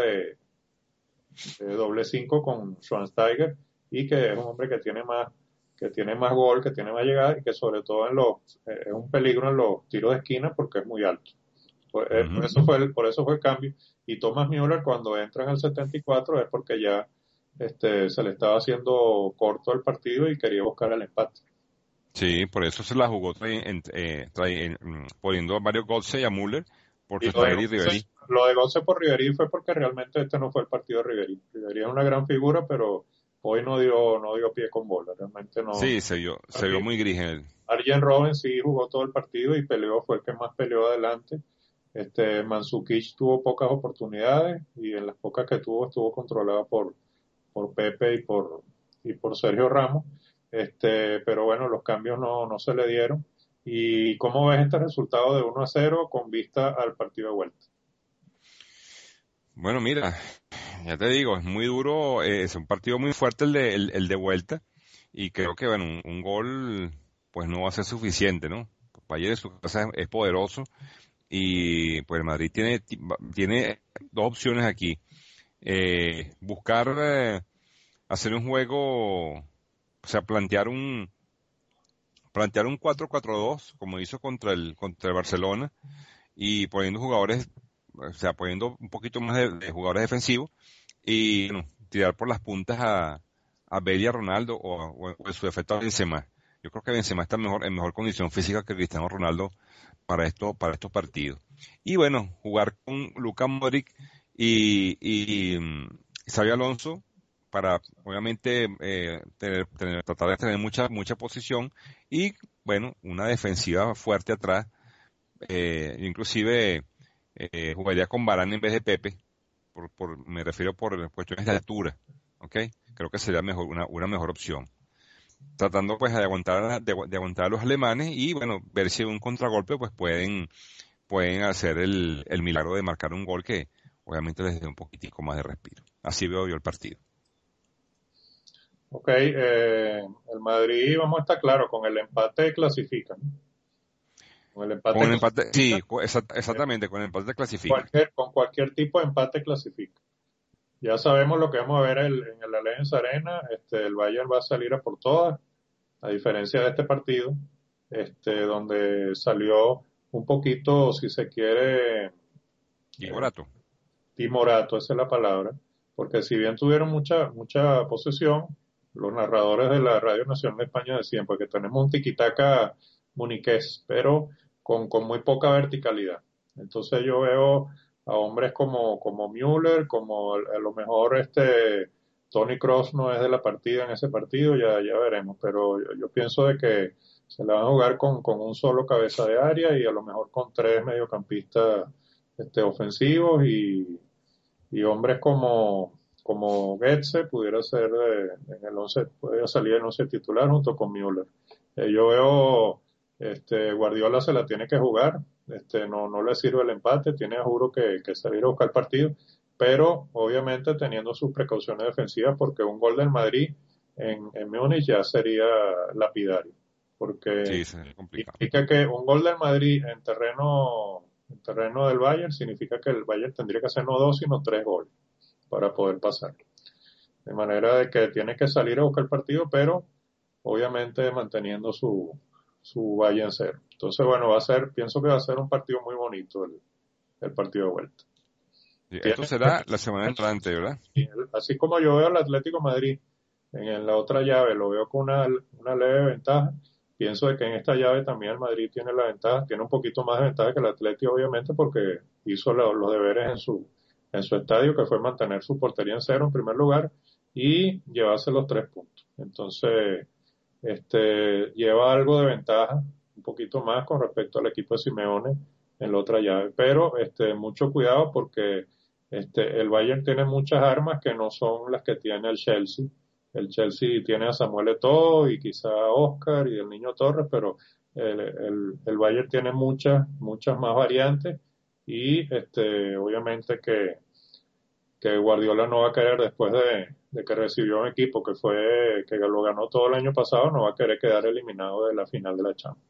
Speaker 2: de doble cinco con Schweinsteiger, y que es un hombre que tiene más gol, que tiene más llegada, y que sobre todo es un peligro en los tiros de esquina porque es muy alto. Por
Speaker 1: Ujú.
Speaker 2: eso por eso fue el cambio. Y Thomas Müller, cuando entra en el 74, es porque ya se le estaba haciendo corto el partido y quería buscar el empate.
Speaker 1: Sí, por eso se la jugó poniendo a Mario Götze y a Müller por
Speaker 2: Y
Speaker 1: Schweinsteiger y Ribéry.
Speaker 2: Lo de Götze por Ribery fue porque realmente este no fue el partido de Ribery. Ribery es una gran figura, pero hoy no dio pie con bola. Realmente no.
Speaker 1: Sí, se vio muy gris en él.
Speaker 2: Arjen Robben sí jugó todo el partido y peleó, fue el que más peleó adelante. Mandzukic tuvo pocas oportunidades, y en las pocas que tuvo estuvo controlado por Pepe y por Sergio Ramos. Pero bueno, los cambios no se le dieron. ¿Y cómo ves este resultado de 1-0 con vista al partido de vuelta?
Speaker 1: Bueno, mira, ya te digo, es muy duro, es un partido muy fuerte el de vuelta, y creo que, bueno, un gol pues no va a ser suficiente, ¿no? Bayern en su casa es poderoso y pues el Madrid tiene dos opciones aquí. Buscar hacer un juego, o sea, plantear un 4-4-2 como hizo contra el Barcelona y poniendo jugadores, o sea, poniendo un poquito más de jugadores defensivos y bueno, tirar por las puntas a Bale y a Ronaldo o en su defecto a Benzema. Yo creo que Benzema está en mejor condición física que Cristiano Ronaldo para estos partidos. Y bueno, jugar con Luka Modric y Xabi Alonso para obviamente tratar de tener mucha posición y bueno, una defensiva fuerte atrás. Inclusive jugaría con Varane en vez de Pepe, me refiero por cuestiones de altura, ¿ok? Creo que sería una mejor opción. Tratando pues de aguantar a los alemanes y bueno, ver si un contragolpe pues pueden hacer el milagro de marcar un gol que obviamente les dé un poquitico más de respiro. Así veo yo el partido.
Speaker 2: Ok, el Madrid, vamos a estar claro, con el empate clasifican. Con el empate
Speaker 1: Con el empate, sí,
Speaker 2: clasifica,
Speaker 1: exactamente, con el empate clasifica.
Speaker 2: con cualquier tipo de empate clasifica. Ya sabemos lo que vamos a ver en el Allianz Arena. El Bayern va a salir a por todas, a diferencia de este partido, donde salió un poquito, si se quiere,
Speaker 1: Y
Speaker 2: eh,
Speaker 1: Morato.
Speaker 2: timorato, esa es la palabra, porque si bien tuvieron mucha posesión, los narradores de la Radio Nacional de España decían, pues que tenemos un tiquitaca muniqués, pero con muy poca verticalidad. Entonces yo veo a hombres como Müller, como a lo mejor Tony Kroos no es de la partida en ese partido, ya veremos, pero yo pienso de que se la van a jugar con un solo cabeza de área y a lo mejor con tres mediocampistas ofensivos y hombres como Goetze pudiera ser en el 11, podría salir en el 11 titular junto con Müller. Yo veo, Guardiola se la tiene que jugar, no le sirve el empate, tiene a juro que salir a buscar el partido, pero obviamente teniendo sus precauciones defensivas porque un gol del Madrid en Múnich ya sería lapidario, porque
Speaker 1: Sí, es complicado.
Speaker 2: implica que un gol del Madrid en terreno del Bayern significa que el Bayern tendría que hacer no dos, sino tres goles para poder pasar. De manera de que tiene que salir a buscar el partido, pero obviamente manteniendo su Bayern cero. Entonces, bueno, pienso que va a ser un partido muy bonito el partido de vuelta.
Speaker 1: Sí, esto
Speaker 2: Tiene,
Speaker 1: será la semana entrante, ¿verdad?
Speaker 2: así como yo veo al Atlético de Madrid en la otra llave, lo veo con una leve ventaja. Pienso de que en esta llave también el Madrid tiene la ventaja, tiene un poquito más de ventaja que el Atlético, obviamente, porque hizo los deberes en su estadio, que fue mantener su portería en cero en primer lugar y llevarse los 3 puntos. Entonces, lleva algo de ventaja, un poquito más con respecto al equipo de Simeone en la otra llave. Pero mucho cuidado porque el Bayern tiene muchas armas que no son las que tiene el Chelsea. El Chelsea tiene a Samuel Eto'o y quizá a Oscar y el Niño Torres, pero el Bayern tiene muchas más variantes y obviamente que Guardiola no va a querer después de que recibió un equipo que lo ganó todo el año pasado, no va a querer quedar eliminado de la final de la Champions.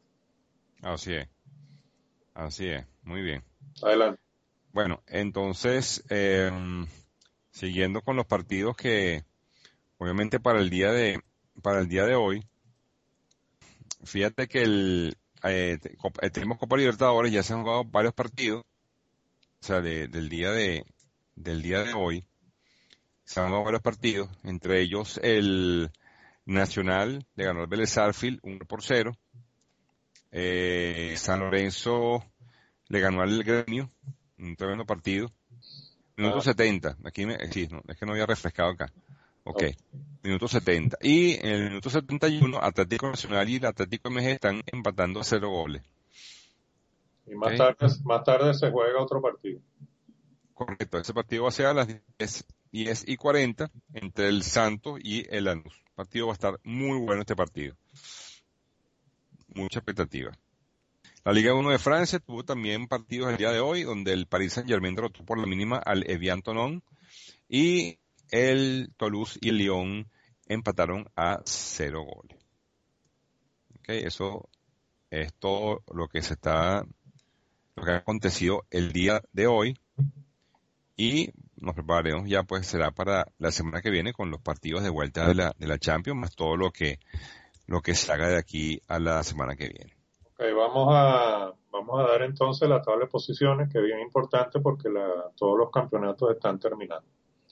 Speaker 1: Así es, muy bien.
Speaker 2: Adelante.
Speaker 1: Bueno, entonces, siguiendo con los partidos que, obviamente para el día de hoy, fíjate que tenemos Copa Libertadores, ya se han jugado varios partidos, o sea, del día de hoy, se han jugado varios partidos, entre ellos el Nacional le ganó al Vélez Sarsfield 1-0, San Lorenzo le ganó al Gremio, un tremendo partido, minuto
Speaker 2: Ah,
Speaker 1: 70, aquí sí, no, es que no había refrescado acá. Ok,
Speaker 2: ok.
Speaker 1: minuto 70. Y en el minuto 71, Atlético Nacional y el Atlético MG están empatando a 0 goles.
Speaker 2: Y
Speaker 1: Ok,
Speaker 2: más tarde se juega otro partido.
Speaker 1: correcto. Ese partido va a ser a las 10:40 entre el Santos y el Lanús. El partido va a estar muy bueno este partido. Mucha expectativa. La Liga 1 de Francia tuvo también partidos el día de hoy, donde el Paris Saint-Germain derrotó por la mínima al Evian Tonon y el Toulouse y el Lyon empataron a 0 goles. ¿Okay? Eso es todo lo que ha acontecido el día de hoy y nos prepararemos ya pues será para la semana que viene con los partidos de vuelta de la Champions más todo lo que se haga de aquí a la semana que viene.
Speaker 2: Ok, vamos a dar entonces la tabla de posiciones, que es bien importante porque todos los campeonatos están terminando.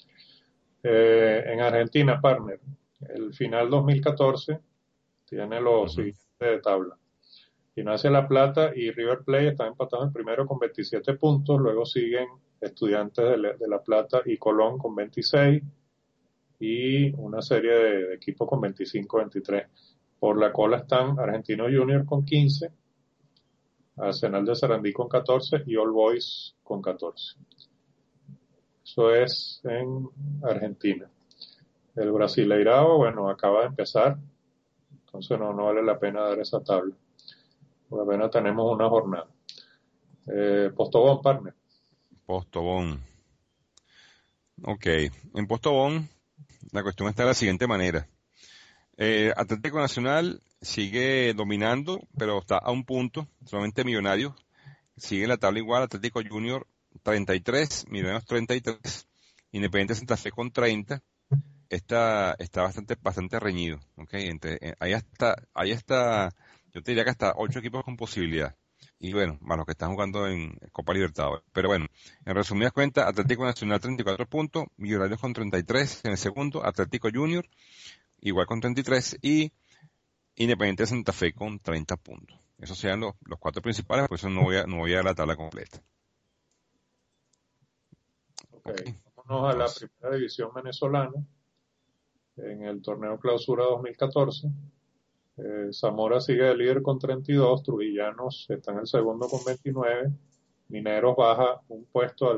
Speaker 2: En Argentina, partner, el final 2014 tiene los
Speaker 1: Ujú.
Speaker 2: siguientes de tabla. Gimnasia La Plata y River Plate están empatados en primero con 27 puntos, luego siguen Estudiantes de La Plata y Colón con 26 y una serie de equipos con 25-23. Por la cola están Argentino Junior con 15, Arsenal de Sarandí con 14 y All Boys con 14. Eso es en Argentina. El Brasileirao, bueno, acaba de empezar, entonces no vale la pena dar esa tabla. Por apenas tenemos una jornada. Postobón, partner.
Speaker 1: Postobón. Ok, en Postobón la cuestión está de la siguiente manera. Atlético Nacional sigue dominando, pero está a un punto, solamente Millonarios. Sigue la tabla igual, Atlético Junior 33, Millonarios 33, Independiente Santa Fe con 30. Está bastante reñido, ¿ok? Ahí está, yo te diría que hasta 8 equipos con posibilidad. Y bueno, más los que están jugando en Copa Libertadores. Pero bueno, en resumidas cuentas, Atlético Nacional 34 puntos, Millonarios con 33 en el segundo, Atlético Junior igual con 33 y Independiente Santa Fe con 30 puntos. Esos sean los cuatro principales, por eso no voy a dar la tabla completa.
Speaker 2: Ok,
Speaker 1: Ok,
Speaker 2: vámonos a la
Speaker 1: entonces,
Speaker 2: primera división venezolana. En el torneo Clausura 2014, Zamora sigue de líder con 32, Trujillanos está en el segundo con 29, Mineros baja un puesto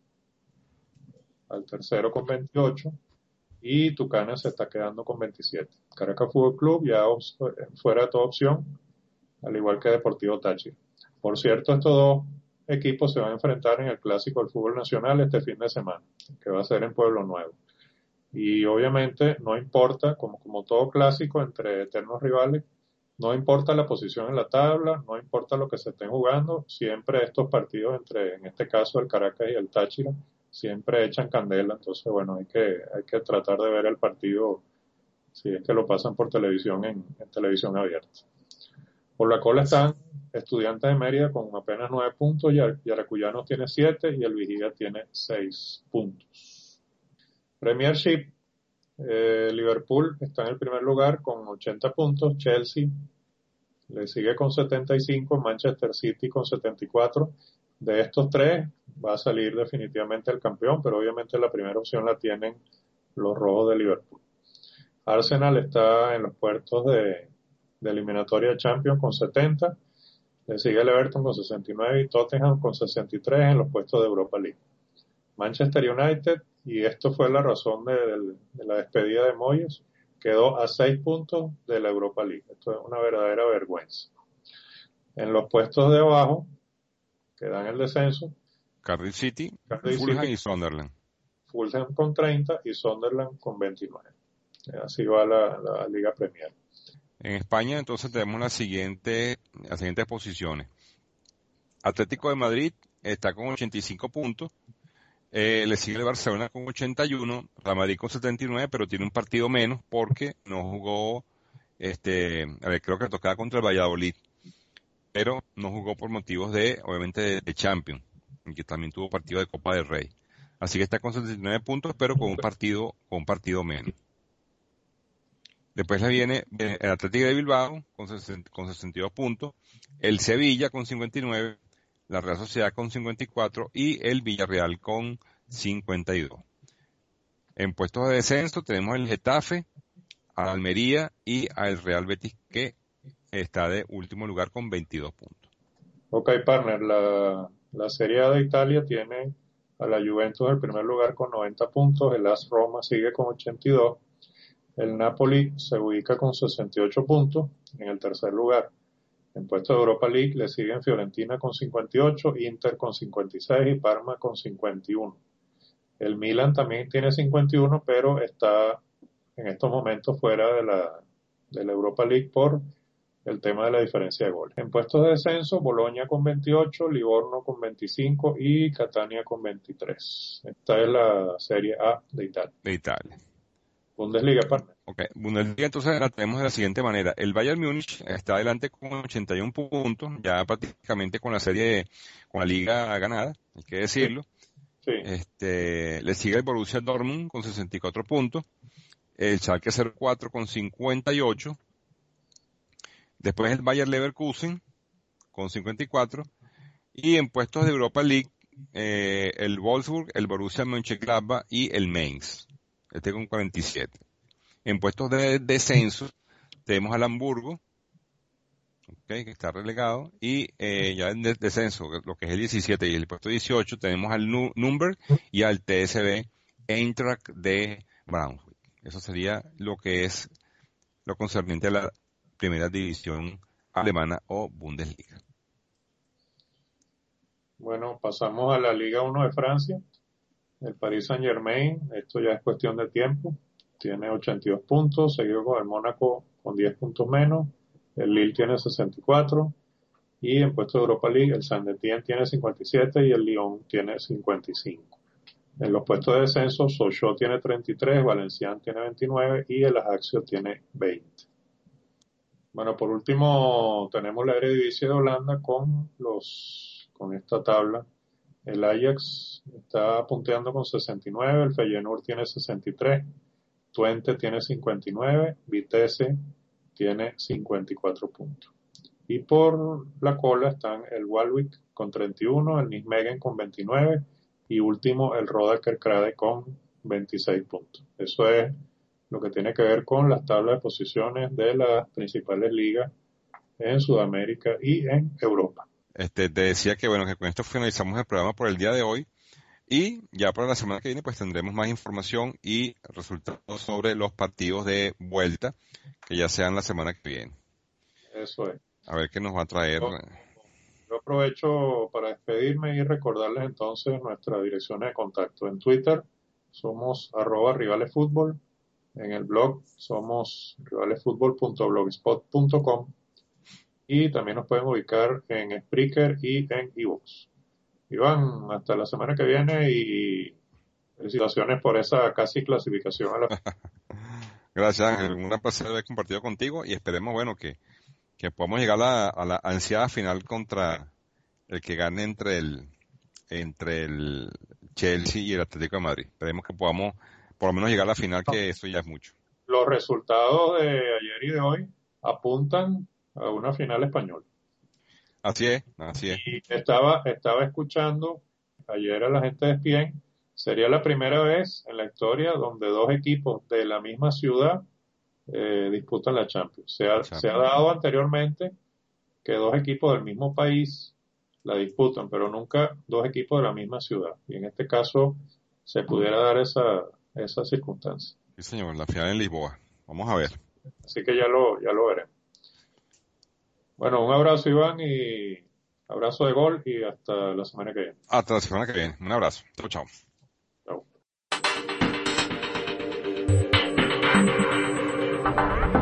Speaker 2: al tercero con 28 y Tucana se está quedando con 27. Caracas Fútbol Club ya fuera de toda opción, al igual que Deportivo Táchira. Por cierto, estos dos equipos se van a enfrentar en el Clásico del Fútbol Nacional este fin de semana, que va a ser en Pueblo Nuevo. Y obviamente no importa, como todo clásico entre eternos rivales, no importa la posición en la tabla, no importa lo que se estén jugando, siempre estos partidos entre, en este caso el Caracas y el Táchira, siempre echan candela. Entonces, bueno, hay que tratar de ver el partido si es que lo pasan por televisión en televisión abierta. Por la cola están Estudiantes de Mérida con apenas 9 puntos, Yaracuyanos tiene 7 y el Vigía tiene 6 puntos. Premiership, Liverpool está en el primer lugar con 80 puntos, Chelsea le sigue con 75, Manchester City con 74. De estos tres va a salir definitivamente el campeón, pero obviamente la primera opción la tienen los rojos de Liverpool. Arsenal está en los puertos de eliminatoria de Champions con 70, le sigue el Everton con 69 y Tottenham con 63 en los puestos de Europa League. Manchester United, y esto fue la razón de la despedida de Moyes, quedó a 6 puntos de la Europa League. Esto es una verdadera vergüenza. En los puestos de abajo, que dan el descenso,
Speaker 1: Cardiff City,
Speaker 2: Cardiff
Speaker 1: Fulham
Speaker 2: City,
Speaker 1: y Sunderland.
Speaker 2: Fulham con 30 y Sunderland con 29. Así va la Liga Premier.
Speaker 1: En España entonces tenemos las siguientes posiciones. Atlético de Madrid está con 85 puntos, le sigue el Barcelona con 81, Real Madrid con 79, pero tiene un partido menos porque no jugó, a ver, creo que tocaba contra el Valladolid, pero no jugó por motivos obviamente, de Champions, y que también tuvo partido de Copa del Rey. Así que está con 79 puntos, pero con un partido menos. Después le viene el Atlético de Bilbao con 62 puntos, el Sevilla con 59, la Real Sociedad con 54 y el Villarreal con 52. En puestos de descenso tenemos el Getafe, a Almería y al Real Betis que está de último lugar con 22 puntos.
Speaker 2: Ok, partner, la Serie A de Italia tiene a la Juventus en el primer lugar con 90 puntos, el AS Roma sigue con 82, el Napoli se ubica con 68 puntos en el tercer lugar. En puesto de Europa League le siguen Fiorentina con 58, Inter con 56 y Parma con 51. El Milan también tiene 51, pero está en estos momentos fuera de la Europa League por el tema de la diferencia de goles. En puestos de descenso, Boloña con 28, Livorno con 25 y Catania con 23. Esta es la Serie A de Italia.
Speaker 1: De Italia.
Speaker 2: Bundesliga, partner.
Speaker 1: Ok, Bundesliga entonces la tenemos de la siguiente manera. El Bayern Múnich está adelante con 81 puntos, ya prácticamente con con la liga ganada, hay que decirlo.
Speaker 2: Sí.
Speaker 1: Le sigue el Borussia Dortmund con 64 puntos, el Schalke 04 con 58, después el Bayer Leverkusen con 54, y en puestos de Europa League, el Wolfsburg, el Borussia Mönchengladbach y el Mainz, con 47. En puestos de descenso tenemos al Hamburgo, que está relegado, y ya en descenso, lo que es el 17 y el puesto 18, tenemos al Nürnberg y al TSV Eintracht de Braunschweig. Eso sería lo que es lo concerniente a la primera división alemana o Bundesliga.
Speaker 2: Bueno, pasamos a la Liga 1 de Francia. El Paris Saint-Germain, esto ya es cuestión de tiempo, tiene 82 puntos, seguido con el Mónaco con 10 puntos menos, el Lille tiene 64, y en puesto de Europa League el Saint-Étienne tiene 57 y el Lyon tiene 55. En los puestos de descenso, Sochaux tiene 33, Valenciennes tiene 29 y el Ajaccio tiene 20. Bueno, por último tenemos la Eredivisie de Holanda con esta tabla. El Ajax está punteando con 69, el Feyenoord tiene 63, Twente tiene 59, Vitesse tiene 54 puntos. Y por la cola están el Walwick con 31, el Nijmegen con 29 y último el Roda Kerkrade con 26 puntos. Eso es lo que tiene que ver con las tablas de posiciones de las principales ligas en Sudamérica y en Europa.
Speaker 1: Te decía que bueno, que con esto finalizamos el programa por el día de hoy, y ya para la semana que viene pues tendremos más información y resultados sobre los partidos de vuelta, que ya sean la semana que viene.
Speaker 2: Eso es.
Speaker 1: A ver qué nos va a traer.
Speaker 2: Yo aprovecho para despedirme y recordarles entonces nuestras direcciones de contacto. En Twitter somos @rivalesfutbol, en el blog somos rivalesfutbol.blogspot.com y también nos pueden ubicar en Spreaker y en iVoox. Iván, hasta la semana que viene y felicitaciones por esa casi clasificación a la...
Speaker 1: Gracias, Ángel. Un gran placer haber compartido contigo y esperemos, bueno, que podamos llegar a la ansiada final contra el que gane entre el Chelsea y el Atlético de Madrid. Esperemos que podamos por lo menos llegar a la final, que eso ya es mucho.
Speaker 2: Los resultados de ayer y de hoy apuntan a una final española.
Speaker 1: Así es, así es.
Speaker 2: Y estaba escuchando ayer a la gente de ESPN, sería la primera vez en la historia donde dos equipos de la misma ciudad disputan la Champions. Se ha dado anteriormente que dos equipos del mismo país la disputan, pero nunca dos equipos de la misma ciudad. Y en este caso se pudiera dar esa circunstancia.
Speaker 1: Sí, señor, la final en Lisboa. Vamos a ver.
Speaker 2: Así que ya lo veremos. Bueno, un abrazo, Iván, y abrazo de gol y hasta la semana que viene.
Speaker 1: Hasta la semana que viene. Un abrazo. Chao, chao.
Speaker 2: Chao.